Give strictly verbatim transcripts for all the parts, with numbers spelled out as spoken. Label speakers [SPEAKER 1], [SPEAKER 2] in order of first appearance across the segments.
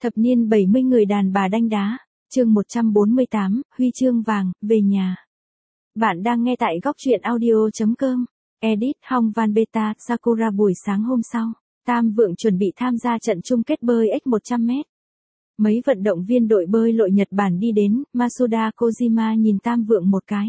[SPEAKER 1] Thập niên bảy mươi người đàn bà đanh đá, chương một trăm bốn mươi tám, huy chương vàng, về nhà. Bạn đang nghe tại góc truyện audio chấm com. Edit Hong Van Beta Sakura. Buổi sáng hôm sau, Tam Vượng chuẩn bị tham gia trận chung kết bơi ếch một trăm mét. Mấy vận động viên đội bơi lội Nhật Bản đi đến, Masuda Kojima nhìn Tam Vượng một cái.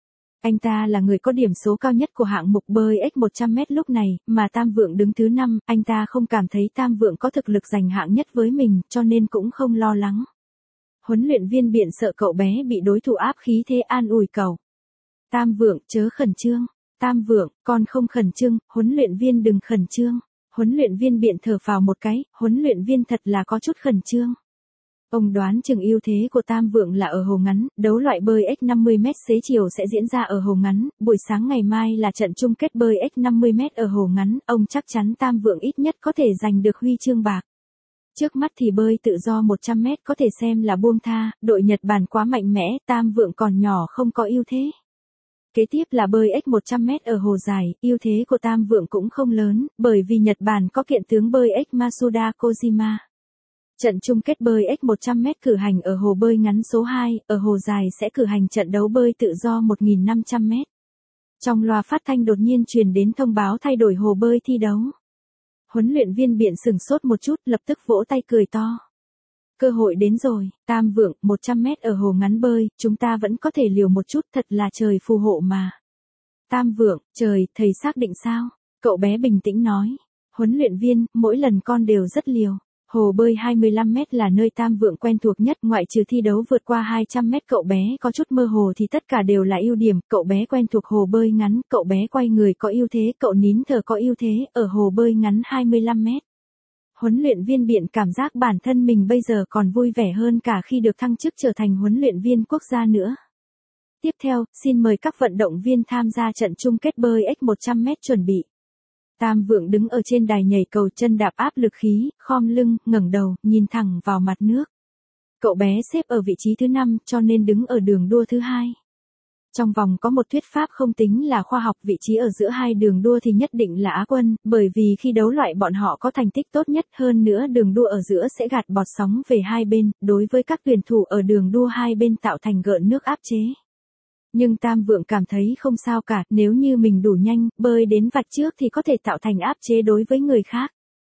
[SPEAKER 1] Anh ta là người có điểm số cao nhất của hạng mục bơi ếch một trăm mét lúc này, mà Tam Vượng đứng thứ năm, anh ta không cảm thấy Tam Vượng có thực lực giành hạng nhất với mình, cho nên cũng không lo lắng. Huấn luyện viên Biện sợ cậu bé bị đối thủ áp khí thế an ủi cậu. Tam Vượng, chớ khẩn trương. Tam Vượng, con không khẩn trương, huấn luyện viên đừng khẩn trương. Huấn luyện viên Biện thở phào một cái, huấn luyện viên thật là có chút khẩn trương. Ông đoán chừng ưu thế của Tam Vượng là ở hồ ngắn, đấu loại bơi ếch năm mươi mét xế chiều sẽ diễn ra ở hồ ngắn, buổi sáng ngày mai là trận chung kết bơi ếch năm mươi mét ở hồ ngắn, ông chắc chắn Tam Vượng ít nhất có thể giành được huy chương bạc. Trước mắt thì bơi tự do một trăm mét có thể xem là buông tha, đội Nhật Bản quá mạnh mẽ, Tam Vượng còn nhỏ không có ưu thế. Kế tiếp là bơi ếch một trăm mét ở hồ dài, ưu thế của Tam Vượng cũng không lớn, bởi vì Nhật Bản có kiện tướng bơi ếch Masuda Kojima. Trận chung kết bơi ếch một trăm mét cử hành ở hồ bơi ngắn số hai, ở hồ dài sẽ cử hành trận đấu bơi tự do một nghìn năm trăm mét. Trong loa phát thanh đột nhiên truyền đến thông báo thay đổi hồ bơi thi đấu. Huấn luyện viên Biện sửng sốt một chút, lập tức vỗ tay cười to. Cơ hội đến rồi, Tam Vượng, một trăm mét ở hồ ngắn bơi, chúng ta vẫn có thể liều một chút, thật là trời phù hộ mà. Tam Vượng, trời, thầy xác định sao? Cậu bé bình tĩnh nói. Huấn luyện viên, mỗi lần con đều rất liều. Hồ bơi hai mươi lăm mét là nơi Tam Vượng quen thuộc nhất, ngoại trừ thi đấu vượt qua hai trăm mét cậu bé có chút mơ hồ thì tất cả đều là ưu điểm, cậu bé quen thuộc hồ bơi ngắn, cậu bé quay người có ưu thế, cậu nín thở có ưu thế, ở hồ bơi ngắn hai mươi lăm mét. Huấn luyện viên Biện cảm giác bản thân mình bây giờ còn vui vẻ hơn cả khi được thăng chức trở thành huấn luyện viên quốc gia nữa. Tiếp theo, xin mời các vận động viên tham gia trận chung kết bơi ếch một trăm mét chuẩn bị. Tam Vượng đứng ở trên đài nhảy cầu, chân đạp áp lực khí, khom lưng, ngẩng đầu, nhìn thẳng vào mặt nước. Cậu bé xếp ở vị trí thứ năm, cho nên đứng ở đường đua thứ hai. Trong vòng có một thuyết pháp không tính là khoa học, vị trí ở giữa hai đường đua thì nhất định là Á quân, bởi vì khi đấu loại bọn họ có thành tích tốt nhất, hơn nữa đường đua ở giữa sẽ gạt bọt sóng về hai bên, đối với các tuyển thủ ở đường đua hai bên tạo thành gợn nước áp chế. Nhưng Tam Vượng cảm thấy không sao cả, nếu như mình đủ nhanh, bơi đến vạch trước thì có thể tạo thành áp chế đối với người khác.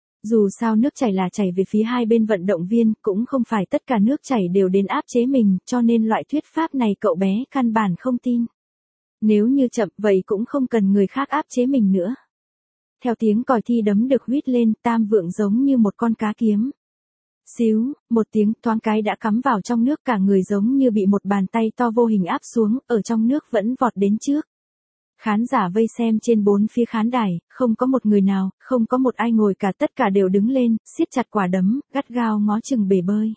[SPEAKER 1] Dù sao nước chảy là chảy về phía hai bên vận động viên, cũng không phải tất cả nước chảy đều đến áp chế mình, cho nên loại thuyết pháp này cậu bé căn bản không tin. Nếu như chậm vậy cũng không cần người khác áp chế mình nữa. Theo tiếng còi thi đấm được huýt lên, Tam Vượng giống như một con cá kiếm. Xíu, một tiếng, thoáng cái đã cắm vào trong nước, cả người giống như bị một bàn tay to vô hình áp xuống, ở trong nước vẫn vọt đến trước. Khán giả vây xem trên bốn phía khán đài, không có một người nào, không có một ai ngồi cả, tất cả đều đứng lên, siết chặt quả đấm, gắt gao ngó chừng bể bơi.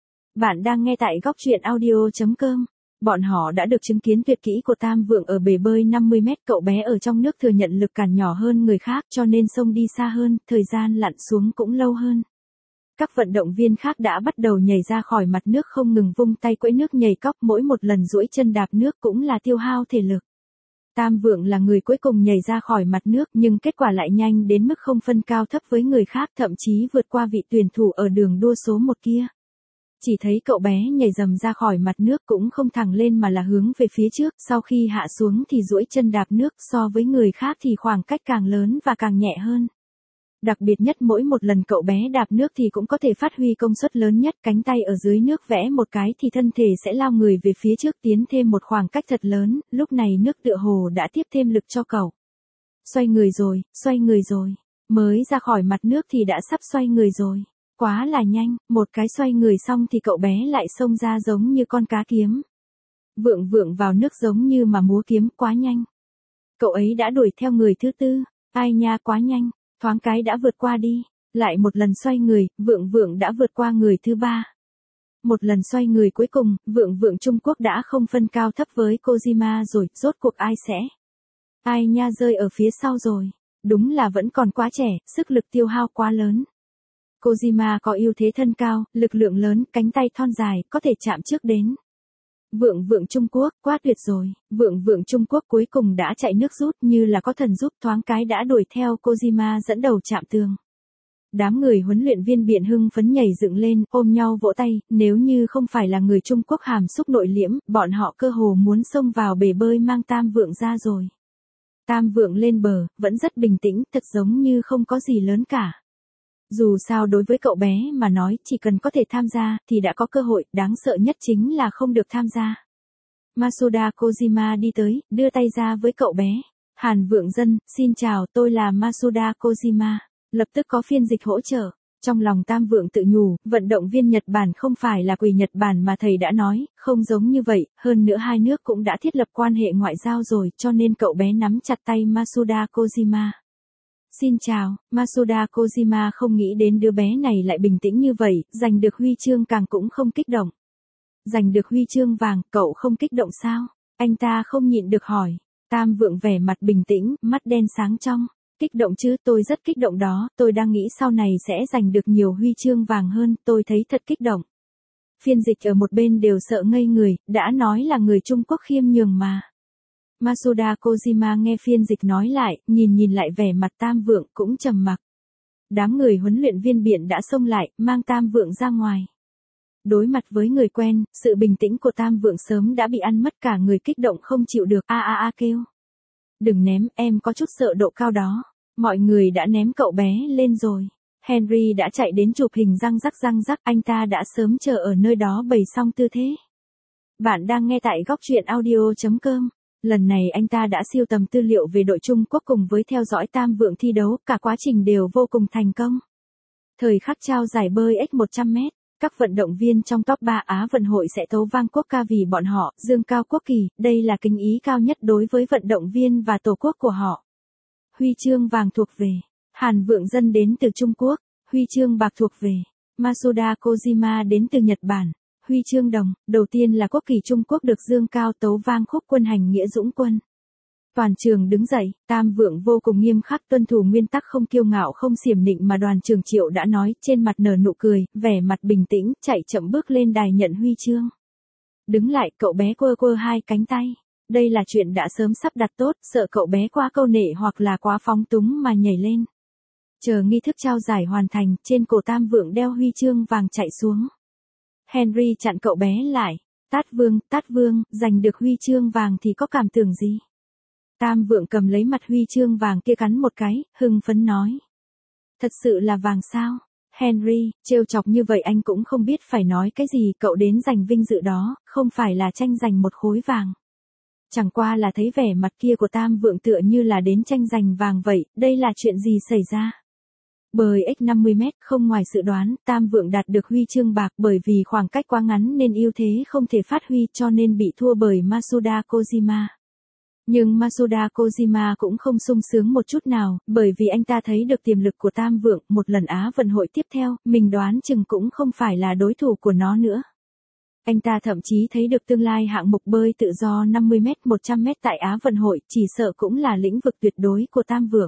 [SPEAKER 1] Bạn đang nghe tại góc truyện audio chấm com. Bọn họ đã được chứng kiến tuyệt kỹ của Tam Vượng ở bể bơi năm mươi mét, cậu bé ở trong nước thừa nhận lực cản nhỏ hơn người khác cho nên xông đi xa hơn, thời gian lặn xuống cũng lâu hơn. Các vận động viên khác đã bắt đầu nhảy ra khỏi mặt nước, không ngừng vung tay quẫy nước nhảy cóc, mỗi một lần duỗi chân đạp nước cũng là tiêu hao thể lực. Tam Vượng là người cuối cùng nhảy ra khỏi mặt nước, nhưng kết quả lại nhanh đến mức không phân cao thấp với người khác, thậm chí vượt qua vị tuyển thủ ở đường đua số một kia. Chỉ thấy cậu bé nhảy dầm ra khỏi mặt nước cũng không thẳng lên mà là hướng về phía trước, sau khi hạ xuống thì duỗi chân đạp nước, so với người khác thì khoảng cách càng lớn và càng nhẹ hơn. Đặc biệt nhất, mỗi một lần cậu bé đạp nước thì cũng có thể phát huy công suất lớn nhất, cánh tay ở dưới nước vẽ một cái thì thân thể sẽ lao người về phía trước, tiến thêm một khoảng cách thật lớn, lúc này nước tựa hồ đã tiếp thêm lực cho cậu. Xoay người rồi, xoay người rồi, mới ra khỏi mặt nước thì đã sắp xoay người rồi. Quá là nhanh, một cái xoay người xong thì cậu bé lại xông ra giống như con cá kiếm. Vượng Vượng vào nước giống như mà múa kiếm, quá nhanh. Cậu ấy đã đuổi theo người thứ tư, ai nha, quá nhanh. Thoáng cái đã vượt qua đi, lại một lần xoay người, Vượng Vượng đã vượt qua người thứ ba. Một lần xoay người cuối cùng, Vượng Vượng Trung Quốc đã không phân cao thấp với Kojima rồi, rốt cuộc ai sẽ? Ai nha, rơi ở phía sau rồi, đúng là vẫn còn quá trẻ, sức lực tiêu hao quá lớn. Kojima có ưu thế thân cao, lực lượng lớn, cánh tay thon dài, có thể chạm trước đến. Vượng Vượng Trung Quốc, quá tuyệt rồi, Vượng Vượng Trung Quốc cuối cùng đã chạy nước rút, như là có thần giúp, thoáng cái đã đuổi theo Kojima dẫn đầu chạm tường. Đám người huấn luyện viên biện hưng phấn nhảy dựng lên, ôm nhau vỗ tay, nếu như không phải là người Trung Quốc hàm xúc nội liễm, bọn họ cơ hồ muốn xông vào bể bơi mang Tam Vượng ra rồi. Tam Vượng lên bờ, vẫn rất bình tĩnh, thật giống như không có gì lớn cả. Dù sao đối với cậu bé mà nói, chỉ cần có thể tham gia, thì đã có cơ hội, đáng sợ nhất chính là không được tham gia. Masuda Kojima đi tới, đưa tay ra với cậu bé. Hàn Vượng Dân, xin chào, tôi là Masuda Kojima. Lập tức có phiên dịch hỗ trợ. Trong lòng Tam Vượng tự nhủ, vận động viên Nhật Bản không phải là quỷ Nhật Bản mà thầy đã nói, không giống như vậy, hơn nữa hai nước cũng đã thiết lập quan hệ ngoại giao rồi, cho nên cậu bé nắm chặt tay Masuda Kojima. Xin chào, Masuda Kojima không nghĩ đến đứa bé này lại bình tĩnh như vậy, giành được huy chương càng cũng không kích động. Giành được huy chương vàng, cậu không kích động sao? Anh ta không nhịn được hỏi. Tam Vượng vẻ mặt bình tĩnh, mắt đen sáng trong. Kích động chứ, tôi rất kích động đó, tôi đang nghĩ sau này sẽ giành được nhiều huy chương vàng hơn, tôi thấy thật kích động. Phiên dịch ở một bên đều sợ ngây người, đã nói là người Trung Quốc khiêm nhường mà. Masuda Kojima nghe phiên dịch nói lại, nhìn nhìn lại vẻ mặt Tam Vượng cũng trầm mặc. Đám người huấn luyện viên biện đã xông lại, mang Tam Vượng ra ngoài. Đối mặt với người quen, sự bình tĩnh của Tam Vượng sớm đã bị ăn mất, cả người kích động không chịu được, a a a kêu. Đừng ném, em có chút sợ độ cao đó. Mọi người đã ném cậu bé lên rồi. Henry đã chạy đến chụp hình răng rắc răng rắc, anh ta đã sớm chờ ở nơi đó bày xong tư thế. Bạn đang nghe tại góc truyện audio chấm com. Lần này anh ta đã siêu tầm tư liệu về đội Trung Quốc cùng với theo dõi Tam Vượng thi đấu, cả quá trình đều vô cùng thành công. Thời khắc trao giải bơi ếch một trăm mét, các vận động viên trong top ba Á vận hội sẽ tấu vang quốc ca vì bọn họ, dương cao quốc kỳ, đây là kính ý cao nhất đối với vận động viên và tổ quốc của họ. Huy chương vàng thuộc về Hàn Vượng Dân đến từ Trung Quốc, huy chương bạc thuộc về Masuda Kojima đến từ Nhật Bản. Huy chương đồng, đầu tiên là quốc kỳ Trung Quốc được dương cao, tấu vang khúc quân hành nghĩa dũng quân. Toàn trường đứng dậy, Tam Vượng vô cùng nghiêm khắc tuân thủ nguyên tắc không kiêu ngạo không xiểm nịnh mà đoàn trường Triệu đã nói, trên mặt nở nụ cười, vẻ mặt bình tĩnh, chạy chậm bước lên đài nhận huy chương. Đứng lại, cậu bé quơ quơ hai cánh tay. Đây là chuyện đã sớm sắp đặt tốt, sợ cậu bé quá câu nệ hoặc là quá phóng túng mà nhảy lên. Chờ nghi thức trao giải hoàn thành, trên cổ Tam Vượng đeo huy chương vàng chạy xuống. Henry chặn cậu bé lại. Tát Vương, Tát Vương, giành được huy chương vàng thì có cảm tưởng gì? Tam Vượng cầm lấy mặt huy chương vàng kia cắn một cái, hưng phấn nói. Thật sự là vàng sao? Henry, trêu chọc như vậy anh cũng không biết phải nói cái gì, cậu đến giành vinh dự đó, không phải là tranh giành một khối vàng. Chẳng qua là thấy vẻ mặt kia của Tam Vượng tựa như là đến tranh giành vàng vậy, đây là chuyện gì xảy ra? Bơi ếch năm mươi mét, không ngoài dự đoán, Tam Vượng đạt được huy chương bạc bởi vì khoảng cách quá ngắn nên ưu thế không thể phát huy cho nên bị thua bởi Masuda Kojima. Nhưng Masuda Kojima cũng không sung sướng một chút nào, bởi vì anh ta thấy được tiềm lực của Tam Vượng, một lần Á vận hội tiếp theo, mình đoán chừng cũng không phải là đối thủ của nó nữa. Anh ta thậm chí thấy được tương lai hạng mục bơi tự do năm mươi mét một trăm mét tại Á vận hội, chỉ sợ cũng là lĩnh vực tuyệt đối của Tam Vượng.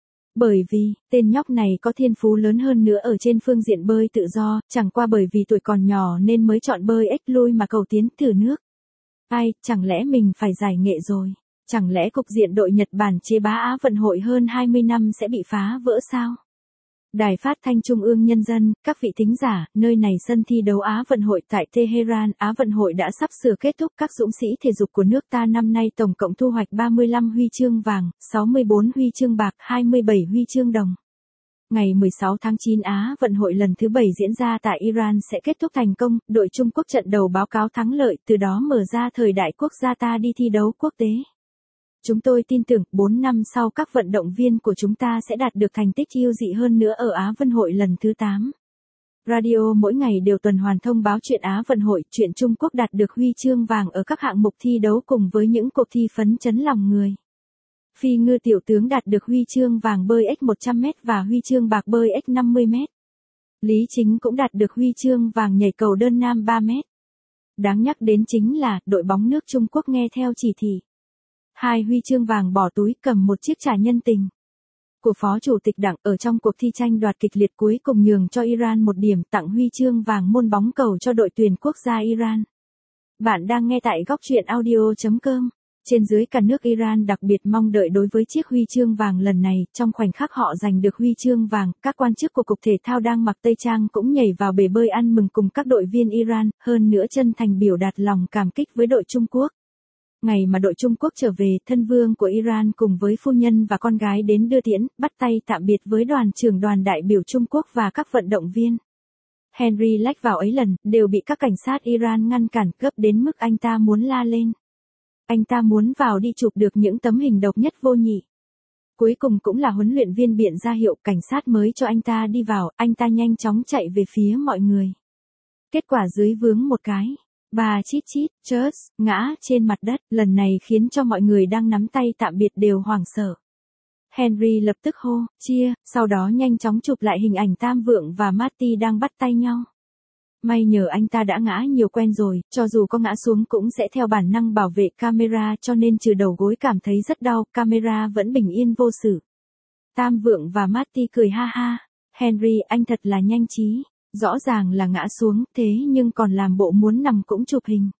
[SPEAKER 1] Bởi vì, tên nhóc này có thiên phú lớn hơn nữa ở trên phương diện bơi tự do, chẳng qua bởi vì tuổi còn nhỏ nên mới chọn bơi ếch lui mà cầu tiến thử nước. Ai, chẳng lẽ mình phải giải nghệ rồi? Chẳng lẽ cục diện đội Nhật Bản chế bá Á vận hội hơn hai mươi năm sẽ bị phá vỡ sao? Đài phát thanh Trung ương Nhân dân, các vị thính giả, nơi này sân thi đấu Á vận hội tại Tehran, Á vận hội đã sắp sửa kết thúc, các dũng sĩ thể dục của nước ta năm nay tổng cộng thu hoạch ba mươi lăm huy chương vàng, sáu mươi bốn huy chương bạc, hai mươi bảy huy chương đồng. Ngày mười sáu tháng chín Á vận hội lần thứ bảy diễn ra tại Iran sẽ kết thúc thành công, đội Trung Quốc trận đầu báo cáo thắng lợi, từ đó mở ra thời đại quốc gia ta đi thi đấu quốc tế. Chúng tôi tin tưởng, bốn năm sau các vận động viên của chúng ta sẽ đạt được thành tích ưu dị hơn nữa ở Á vận hội lần thứ tám. Radio mỗi ngày đều tuần hoàn thông báo chuyện Á vận hội, chuyện Trung Quốc đạt được huy chương vàng ở các hạng mục thi đấu cùng với những cuộc thi phấn chấn lòng người. Phi ngư tiểu tướng đạt được huy chương vàng bơi ếch một trăm mét và huy chương bạc bơi ếch năm mươi mét. Lý Chính cũng đạt được huy chương vàng nhảy cầu đơn nam ba mét. Đáng nhắc đến chính là, đội bóng nước Trung Quốc nghe theo chỉ thị. Hai huy chương vàng bỏ túi cầm một chiếc trà nhân tình của Phó Chủ tịch Đảng ở trong cuộc thi tranh đoạt kịch liệt cuối cùng nhường cho Iran một điểm, tặng huy chương vàng môn bóng cầu cho đội tuyển quốc gia Iran. Bạn đang nghe tại góc truyện audio chấm com. Trên dưới cả nước Iran đặc biệt mong đợi đối với chiếc huy chương vàng lần này, trong khoảnh khắc họ giành được huy chương vàng, các quan chức của Cục Thể thao đang mặc tây trang cũng nhảy vào bể bơi ăn mừng cùng các đội viên Iran, hơn nữa chân thành biểu đạt lòng cảm kích với đội Trung Quốc. Ngày mà đội Trung Quốc trở về, thân vương của Iran cùng với phu nhân và con gái đến đưa tiễn, bắt tay tạm biệt với đoàn trưởng đoàn đại biểu Trung Quốc và các vận động viên. Henry lách vào ấy lần, đều bị các cảnh sát Iran ngăn cản gấp đến mức anh ta muốn la lên. Anh ta muốn vào đi chụp được những tấm hình độc nhất vô nhị. Cuối cùng cũng là huấn luyện viên biện ra hiệu cảnh sát mới cho anh ta đi vào, anh ta nhanh chóng chạy về phía mọi người. Kết quả dưới vướng một cái. Bà chít chít, chớt, ngã trên mặt đất, lần này khiến cho mọi người đang nắm tay tạm biệt đều hoảng sợ. Henry lập tức hô, chia, sau đó nhanh chóng chụp lại hình ảnh Tam Vượng và Marty đang bắt tay nhau. May nhờ anh ta đã ngã nhiều quen rồi, cho dù có ngã xuống cũng sẽ theo bản năng bảo vệ camera cho nên trừ đầu gối cảm thấy rất đau, camera vẫn bình yên vô sự. Tam Vượng và Marty cười ha ha, Henry anh thật là nhanh trí, rõ ràng là ngã xuống thế nhưng còn làm bộ muốn nằm cũng chụp hình.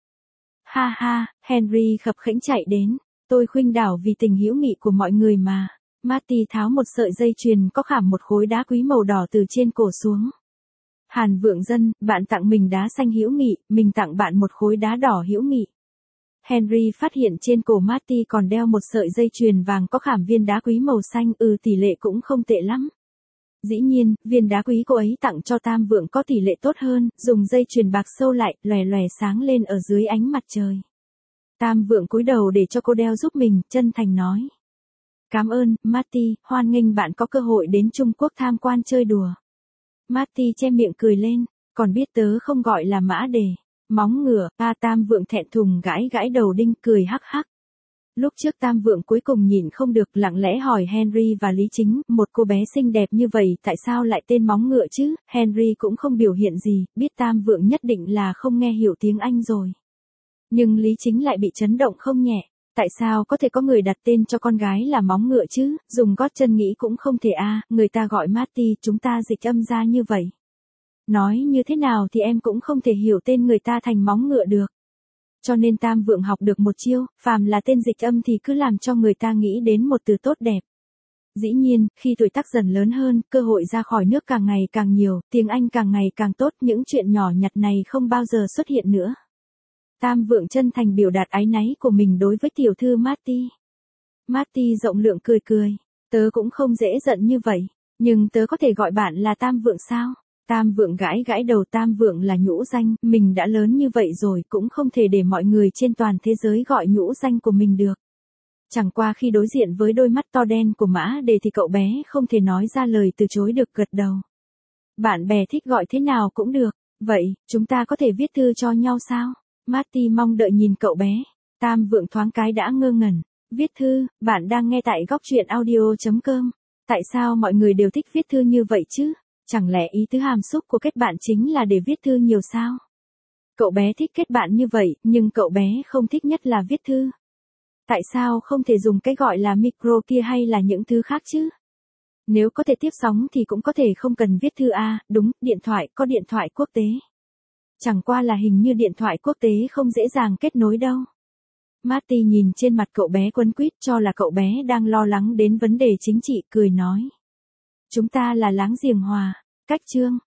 [SPEAKER 1] Ha ha, Henry khập khẽnh chạy đến, tôi khuynh đảo vì tình hữu nghị của mọi người mà. Marty tháo một sợi dây chuyền có khảm một khối đá quý màu đỏ từ trên cổ xuống. Hàn Vượng Dân, bạn tặng mình đá xanh hữu nghị, mình tặng bạn một khối đá đỏ hữu nghị. Henry phát hiện trên cổ Marty còn đeo một sợi dây chuyền vàng có khảm viên đá quý màu xanh, ừ tỷ lệ cũng không tệ lắm. Dĩ nhiên, viên đá quý cô ấy tặng cho Tam Vượng có tỷ lệ tốt hơn, dùng dây chuyền bạc sâu lại, lòe lòe sáng lên ở dưới ánh mặt trời. Tam Vượng cúi đầu để cho cô đeo giúp mình, chân thành nói. Cảm ơn, Marty, hoan nghênh bạn có cơ hội đến Trung Quốc tham quan chơi đùa. Marty che miệng cười lên, còn biết tớ không gọi là mã đề, móng ngựa, a Tam Vượng thẹn thùng gãi gãi đầu đinh cười hắc hắc. Lúc trước Tam Vượng cuối cùng nhìn không được lặng lẽ hỏi Henry và Lý Chính, một cô bé xinh đẹp như vậy tại sao lại tên móng ngựa chứ, Henry cũng không biểu hiện gì, biết Tam Vượng nhất định là không nghe hiểu tiếng Anh rồi. Nhưng Lý Chính lại bị chấn động không nhẹ. Tại sao có thể có người đặt tên cho con gái là móng ngựa chứ, dùng gót chân nghĩ cũng không thể a à, người ta gọi Marty chúng ta dịch âm ra như vậy. Nói như thế nào thì em cũng không thể hiểu tên người ta thành móng ngựa được. Cho nên Tam Vượng học được một chiêu, phàm là tên dịch âm thì cứ làm cho người ta nghĩ đến một từ tốt đẹp. Dĩ nhiên, khi tuổi tác dần lớn hơn, cơ hội ra khỏi nước càng ngày càng nhiều, tiếng Anh càng ngày càng tốt, những chuyện nhỏ nhặt này không bao giờ xuất hiện nữa. Tam Vượng chân thành biểu đạt áy náy của mình đối với tiểu thư Marty. Marty rộng lượng cười cười, tớ cũng không dễ giận như vậy, nhưng tớ có thể gọi bạn là Tam Vượng sao? Tam Vượng gãi gãi đầu, Tam Vượng là nhũ danh, mình đã lớn như vậy rồi cũng không thể để mọi người trên toàn thế giới gọi nhũ danh của mình được. Chẳng qua khi đối diện với đôi mắt to đen của Mã Đề thì cậu bé không thể nói ra lời từ chối được, gật đầu. Bạn bè thích gọi thế nào cũng được, vậy, chúng ta có thể viết thư cho nhau sao? Marty mong đợi nhìn cậu bé. Tam Vượng thoáng cái đã ngơ ngẩn. Viết thư, bạn đang nghe tại góc truyện audio chấm com. Tại sao mọi người đều thích viết thư như vậy chứ? Chẳng lẽ ý tứ hàm xúc của kết bạn chính là để viết thư nhiều sao? Cậu bé thích kết bạn như vậy, nhưng cậu bé không thích nhất là viết thư. Tại sao không thể dùng cái gọi là micro kia hay là những thứ khác chứ? Nếu có thể tiếp sóng thì cũng có thể không cần viết thư a, à, đúng, điện thoại, có điện thoại quốc tế. Chẳng qua là hình như điện thoại quốc tế không dễ dàng kết nối đâu. Marty nhìn trên mặt cậu bé quấn quýt cho là cậu bé đang lo lắng đến vấn đề chính trị, cười nói. Chúng ta là láng giềng hòa, cách chương.